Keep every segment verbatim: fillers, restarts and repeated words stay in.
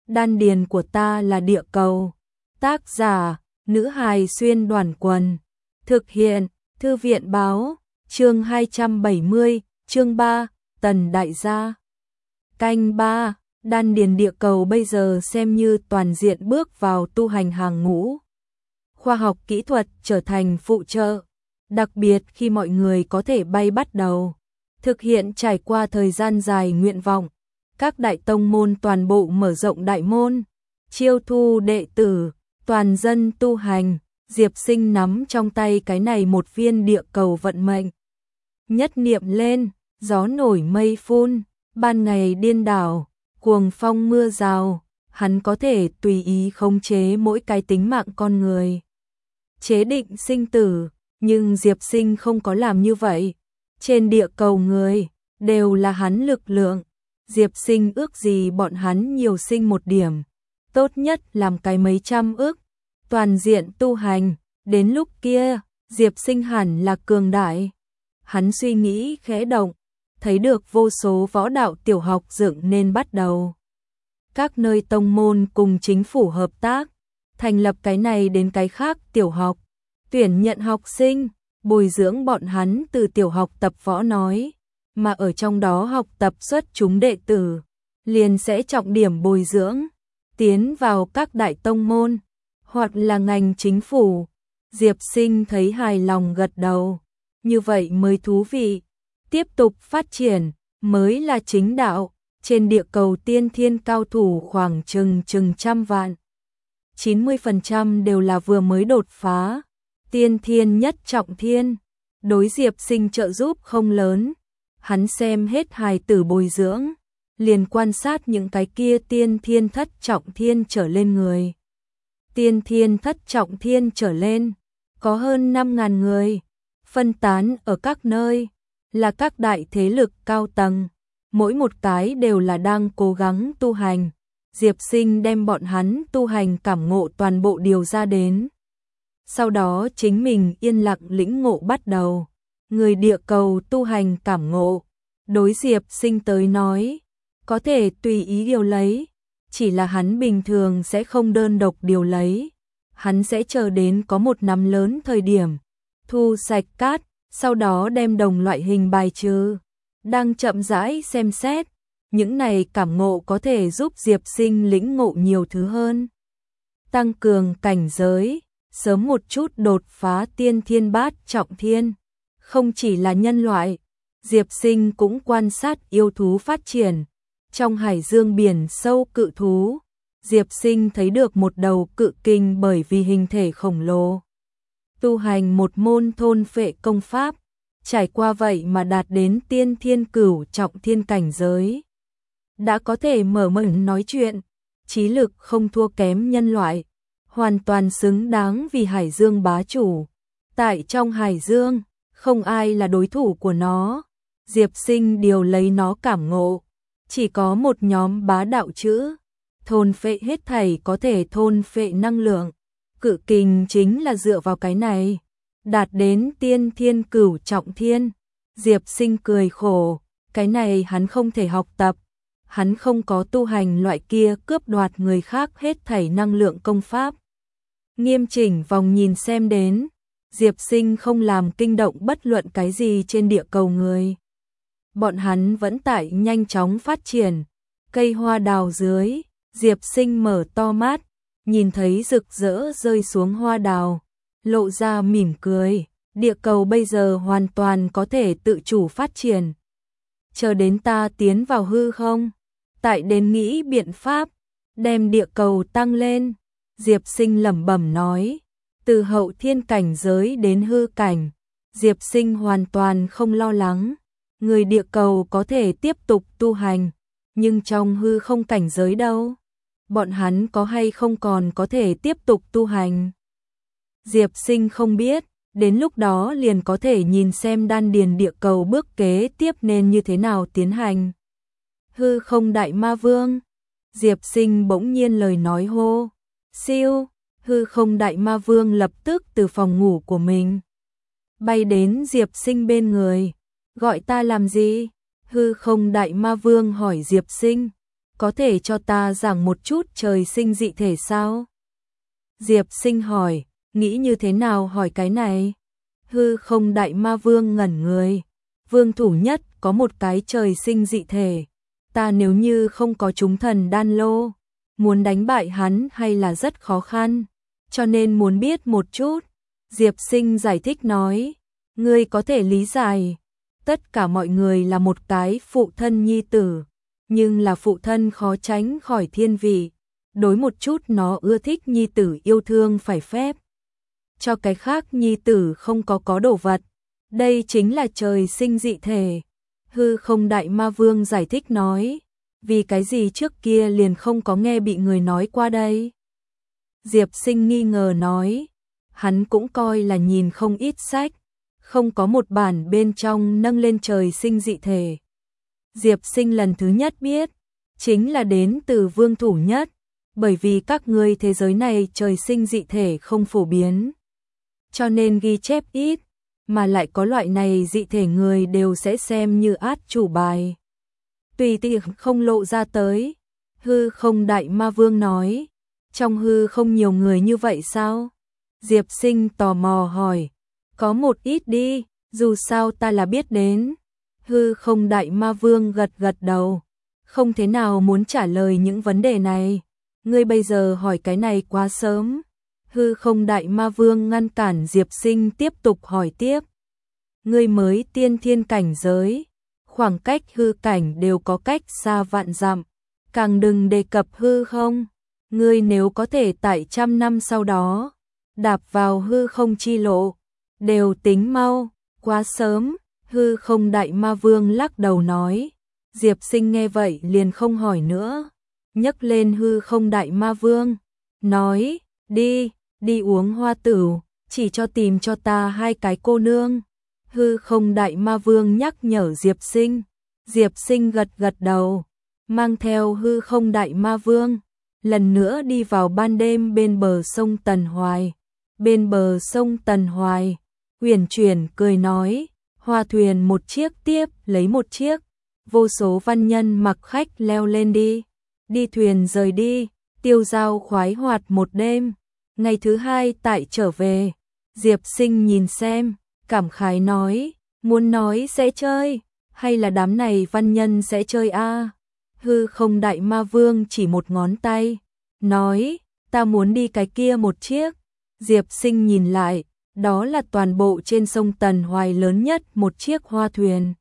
đan điền của ta là địa cầu. Tác giả, nữ hài xuyên đoàn quần. Thực hiện, thư viện báo, chương hai trăm bảy mươi, chương ba, Tần Đại Gia. Canh ba, đan điền địa cầu bây giờ xem như toàn diện bước vào tu hành hàng ngũ. Khoa học kỹ thuật trở thành phụ trợ, đặc biệt khi mọi người có thể bay bắt đầu. Thực hiện trải qua thời gian dài nguyện vọng, các đại tông môn toàn bộ mở rộng đại môn, chiêu thu đệ tử, toàn dân tu hành. Diệp Sinh nắm trong tay cái này một viên địa cầu vận mệnh. Nhất niệm lên, gió nổi mây phun, ban ngày điên đảo, cuồng phong mưa rào, hắn có thể tùy ý khống chế mỗi cái tính mạng con người. Chế định sinh tử, nhưng Diệp Sinh không có làm như vậy. Trên địa cầu người, đều là hắn lực lượng. Diệp Sinh ước gì bọn hắn nhiều sinh một điểm. Tốt nhất làm cái mấy trăm ước. Toàn diện tu hành, đến lúc kia, Diệp Sinh hẳn là cường đại. Hắn suy nghĩ khẽ động, thấy được vô số võ đạo tiểu học dựng nên bắt đầu. Các nơi tông môn cùng chính phủ hợp tác, thành lập cái này đến cái khác tiểu học, tuyển nhận học sinh, bồi dưỡng bọn hắn từ tiểu học tập võ nói, mà ở trong đó học tập xuất chúng đệ tử, liền sẽ trọng điểm bồi dưỡng, tiến vào các đại tông môn, hoặc là ngành chính phủ. Diệp Sinh thấy hài lòng gật đầu, như vậy mới thú vị, tiếp tục phát triển, mới là chính đạo. Trên địa cầu tiên thiên cao thủ khoảng chừng chừng trăm vạn, chín mươi phần trăm đều là vừa mới đột phá, tiên thiên nhất trọng thiên, đối Diệp Sinh trợ giúp không lớn. Hắn xem hết hài tử bồi dưỡng, liền quan sát những cái kia tiên thiên thất trọng thiên trở lên người. Tiên thiên thất trọng thiên trở lên, có hơn năm ngàn người, phân tán ở các nơi, là các đại thế lực cao tầng, mỗi một cái đều là đang cố gắng tu hành. Diệp Sinh đem bọn hắn tu hành cảm ngộ toàn bộ điều ra đến. Sau đó chính mình yên lặng lĩnh ngộ bắt đầu. Người địa cầu tu hành cảm ngộ, đối Diệp Sinh tới nói, có thể tùy ý điều lấy, chỉ là hắn bình thường sẽ không đơn độc điều lấy. Hắn sẽ chờ đến có một năm lớn thời điểm, thu sạch cát, sau đó đem đồng loại hình bài trừ. Đang chậm rãi xem xét, những này cảm ngộ có thể giúp Diệp Sinh lĩnh ngộ nhiều thứ hơn. Tăng cường cảnh giới, sớm một chút đột phá tiên thiên bát trọng thiên. Không chỉ là nhân loại, Diệp Sinh cũng quan sát yêu thú phát triển. Trong hải dương biển sâu cự thú, Diệp Sinh thấy được một đầu cự kình bởi vì hình thể khổng lồ. Tu hành một môn thôn phệ công pháp, trải qua vậy mà đạt đến tiên thiên cửu trọng thiên cảnh giới. Đã có thể mở miệng nói chuyện, trí lực không thua kém nhân loại, hoàn toàn xứng đáng vì hải dương bá chủ. Tại trong hải dương, không ai là đối thủ của nó. Diệp Sinh điều lấy nó cảm ngộ, chỉ có một nhóm bá đạo chữ, thôn phệ hết thảy có thể thôn phệ năng lượng. Cự kình chính là dựa vào cái này, đạt đến tiên thiên cửu trọng thiên. Diệp Sinh cười khổ, cái này hắn không thể học tập. Hắn không có tu hành loại kia cướp đoạt người khác hết thảy năng lượng công pháp. Nghiêm chỉnh vòng nhìn xem đến, Diệp Sinh không làm kinh động bất luận cái gì trên địa cầu người. Bọn hắn vẫn tại nhanh chóng phát triển. Cây hoa đào dưới, Diệp Sinh mở to mắt, nhìn thấy rực rỡ rơi xuống hoa đào, lộ ra mỉm cười. Địa cầu bây giờ hoàn toàn có thể tự chủ phát triển. Chờ đến ta tiến vào hư không, tại đến nghĩ biện pháp, đem địa cầu tăng lên. Diệp Sinh lẩm bẩm nói, từ hậu thiên cảnh giới đến hư cảnh, Diệp Sinh hoàn toàn không lo lắng. Người địa cầu có thể tiếp tục tu hành, nhưng trong hư không cảnh giới đâu? Bọn hắn có hay không còn có thể tiếp tục tu hành? Diệp Sinh không biết, đến lúc đó liền có thể nhìn xem đan điền địa cầu bước kế tiếp nên như thế nào tiến hành. Hư không đại ma vương. Diệp Sinh bỗng nhiên lời nói hô. Siêu, hư không đại ma vương lập tức từ phòng ngủ của mình bay đến Diệp Sinh bên người. Gọi ta làm gì? Hư không đại ma vương hỏi Diệp Sinh. có thể cho ta giảng một chút trời sinh dị thể sao? Diệp Sinh hỏi, nghĩ như thế nào hỏi cái này? Hư Không Đại Ma Vương ngẩn người, vương thủ nhất có một cái trời sinh dị thể, ta nếu như không có chúng thần đan lô, muốn đánh bại hắn hay là rất khó khăn, cho nên muốn biết một chút. Diệp Sinh giải thích nói, ngươi có thể lý giải, tất cả mọi người là một cái phụ thân nhi tử, nhưng là phụ thân khó tránh khỏi thiên vị, đối một chút nó ưa thích nhi tử yêu thương phải phép, cho cái khác nhi tử không có có đồ vật, đây chính là trời sinh dị thể. Hư Không Đại Ma Vương giải thích nói, vì cái gì trước kia liền không có nghe bị người nói qua đây? Diệp Sinh nghi ngờ nói, hắn cũng coi là nhìn không ít sách, không có một bản bên trong nâng lên trời sinh dị thể. Diệp Sinh lần thứ nhất biết, chính là đến từ vương thủ nhất, bởi vì các ngươi thế giới này trời sinh dị thể không phổ biến, cho nên ghi chép ít, mà lại có loại này dị thể người đều sẽ xem như át chủ bài, tùy tiện không lộ ra tới. Hư Không Đại Ma Vương nói, trong hư không nhiều người như vậy sao? Diệp Sinh tò mò hỏi, có một ít đi, dù sao ta là biết đến. Hư Không Đại Ma Vương gật gật đầu, không thế nào muốn trả lời những vấn đề này, ngươi bây giờ hỏi cái này quá sớm. Hư Không Đại Ma Vương ngăn cản Diệp Sinh tiếp tục hỏi tiếp, ngươi mới tiên thiên cảnh giới, khoảng cách hư cảnh đều có cách xa vạn dặm, càng đừng đề cập hư không, ngươi nếu có thể tại trăm năm sau đó đạp vào hư không chi lộ, đều tính mau, quá sớm. Hư Không Đại Ma Vương lắc đầu nói. Diệp Sinh nghe vậy liền không hỏi nữa, nhấc lên Hư Không Đại Ma Vương, nói, đi, đi uống hoa tửu, chỉ cho tìm cho ta hai cái cô nương. Hư Không Đại Ma Vương nhắc nhở Diệp Sinh, Diệp Sinh gật gật đầu, mang theo Hư Không Đại Ma Vương, lần nữa đi vào ban đêm bên bờ sông Tần Hoài. Bên bờ sông Tần Hoài, Uyển Chuyển cười nói, hoa thuyền một chiếc tiếp lấy một chiếc, vô số văn nhân mặc khách leo lên đi, đi thuyền rời đi, tiêu dao khoái hoạt một đêm. Ngày thứ hai tại trở về, Diệp Sinh nhìn xem, cảm khái nói, muốn nói sẽ chơi, hay là đám này văn nhân sẽ chơi a? À? Hư Không Đại Ma Vương chỉ một ngón tay, nói, ta muốn đi cái kia một chiếc. Diệp Sinh nhìn lại, đó là toàn bộ trên sông Tần Hoài lớn nhất một chiếc hoa thuyền.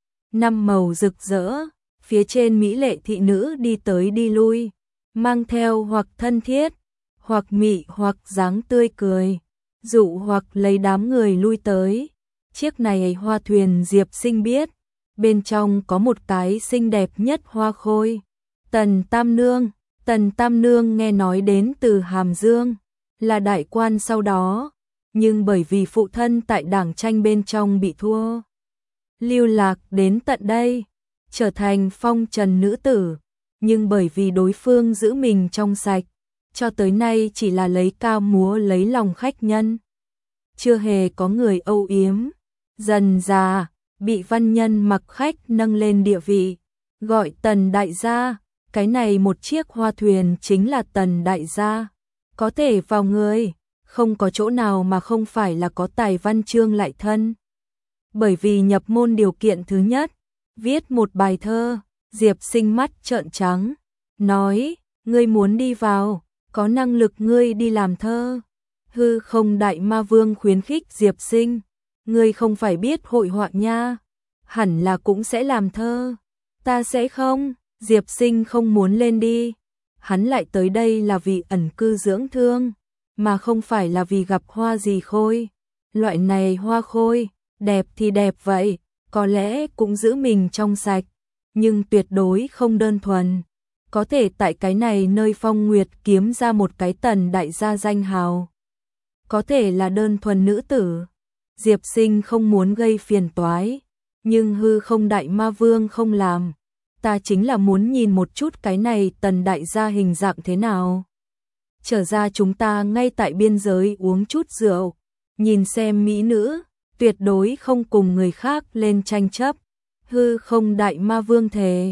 Năm màu rực rỡ, phía trên mỹ lệ thị nữ đi tới đi lui, mang theo hoặc thân thiết, hoặc mị hoặc dáng tươi cười, dụ hoặc lấy đám người lui tới. Chiếc này hoa thuyền Diệp Sinh biết, bên trong có một cái xinh đẹp nhất hoa khôi, Tần Tam Nương. Tần Tam Nương nghe nói đến từ Hàm Dương, là đại quan sau đó, nhưng bởi vì phụ thân tại đảng tranh bên trong bị thua, lưu lạc đến tận đây, trở thành phong trần nữ tử, nhưng bởi vì đối phương giữ mình trong sạch, cho tới nay chỉ là lấy cao múa lấy lòng khách nhân, chưa hề có người âu yếm. Dần già, bị văn nhân mặc khách nâng lên địa vị, gọi Tần đại gia, cái này một chiếc hoa thuyền chính là Tần đại gia, có thể vào người, không có chỗ nào mà không phải là có tài văn chương lại thân. Bởi vì nhập môn điều kiện thứ nhất, viết một bài thơ. Diệp Sinh mắt trợn trắng, nói, ngươi muốn đi vào, có năng lực ngươi đi làm thơ. Hư Không Đại Ma Vương khuyến khích Diệp Sinh, ngươi không phải biết hội họa nha, hẳn là cũng sẽ làm thơ. Ta sẽ không. Diệp Sinh không muốn lên đi, hắn lại tới đây là vì ẩn cư dưỡng thương, mà không phải là vì gặp hoa gì khôi. Loại này hoa khôi, đẹp thì đẹp vậy, có lẽ cũng giữ mình trong sạch, nhưng tuyệt đối không đơn thuần. Có thể tại cái này nơi Phong Nguyệt kiếm ra một cái Tần đại gia danh hào, có thể là đơn thuần nữ tử. Diệp Sinh không muốn gây phiền toái, nhưng Hư Không Đại Ma Vương không làm. Ta chính là muốn nhìn một chút cái này Tần đại gia hình dạng thế nào. Trở ra chúng ta ngay tại biên giới uống chút rượu, nhìn xem mỹ nữ, tuyệt đối không cùng người khác lên tranh chấp. Hư Không Đại Ma Vương thề.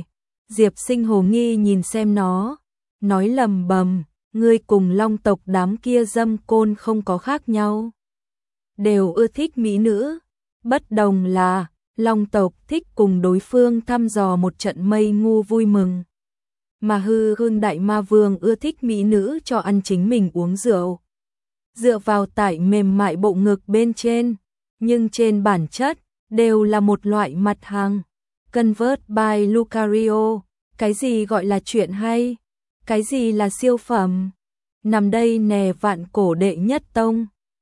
Diệp Sinh hồ nghi nhìn xem nó, nói lầm bầm, ngươi cùng Long tộc đám kia dâm côn không có khác nhau. Đều ưa thích mỹ nữ, bất đồng là Long tộc thích cùng đối phương thăm dò một trận mây ngu vui mừng. Mà hư hương đại ma vương ưa thích mỹ nữ cho ăn chính mình uống rượu. Dựa vào tải mềm mại bộ ngực bên trên, nhưng trên bản chất đều là một loại mặt hàng. Convert by Lucario, cái gì gọi là chuyện hay, cái gì là siêu phẩm. Nằm đây nè vạn cổ đệ nhất tông.